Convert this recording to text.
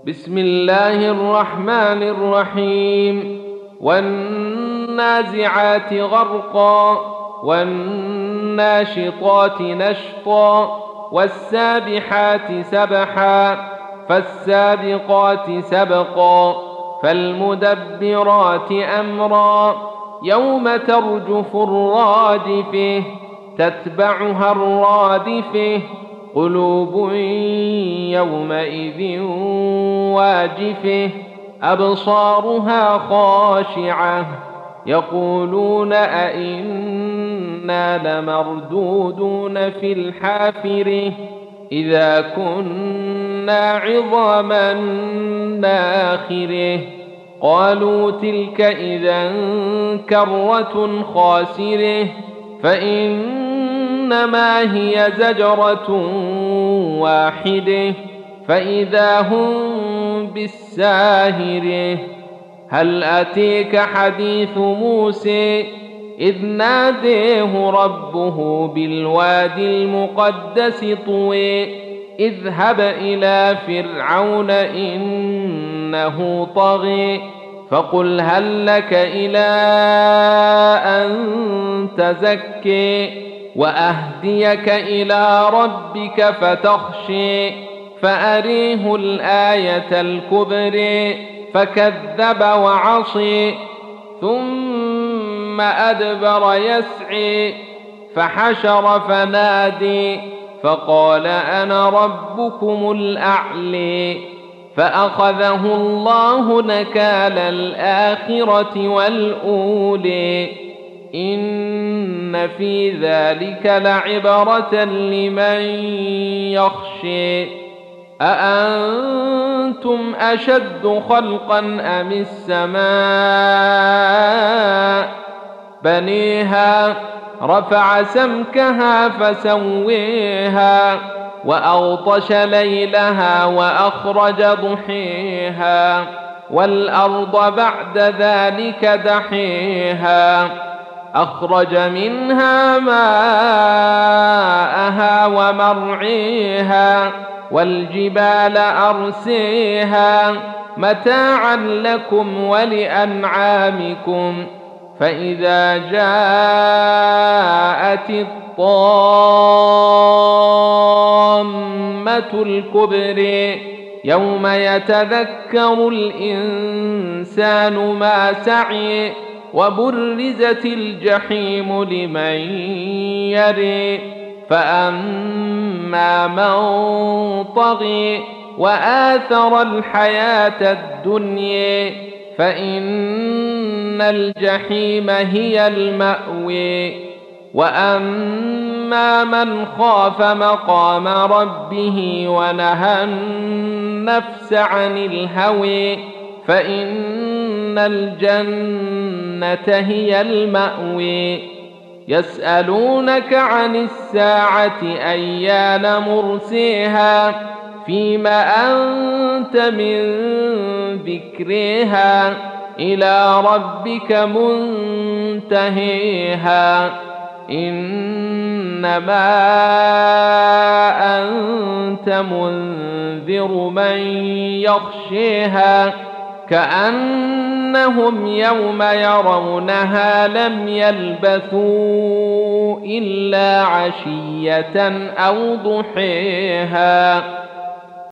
بسم الله الرحمن الرحيم. والنازعات غرقا والناشطات نشطا والسابحات سبحا فالسابقات سبقا فالمدبرات أمرا يوم ترجف الراجفة تتبعها الرادفة قلوب يومئذ واجفة أبصارها خاشعة يقولون أئنا لمردودون في الحافرة إذا كنا عظاما ناخرة قالوا تلك إذا كرة خاسرة فإنما هي زجرة واحدة فإذا هم بالساهرة هل أتيك حديث موسى إذ ناديه ربه بالوادي المقدس طوى اذهب إلى فرعون إنه طغى فقل هل لك إلى أن تزكي وأهديك إلى ربك فتخشي فأريه الآية الكبرى فكذب وعصي ثم أدبر يسعي فحشر فنادي فقال أنا ربكم الأعلى فأخذه الله نكال الآخرة والأولى إن في ذلك لعبرة لمن يخشى أأنتم أشد خلقا أم السماء بنيها رفع سمكها فسويها وأغطش ليلها وأخرج ضحيها والأرض بعد ذلك دحيها أخرج منها ماءها ومرعيها والجبال أرسيها متاعا لكم ولأنعامكم فإذا جاءت الطامة الكبرى يوم يتذكر الإنسان ما سعي وبرزت الجحيم لمن يري فأما من طغي وآثر الحياة الدنيا فإن الجحيم هي المأوى وأما من خاف مقام ربه ونهى النفس عن الهوى فإن الجنة هي المأوى يسألونك عن الساعة أيان مرسيها فيما أنت من ذكرها إلى ربك منتهيها إنما أنت منذر من يخشيها كأنهم يوم يرونها لم يلبثوا إلا عشية أو ضحيها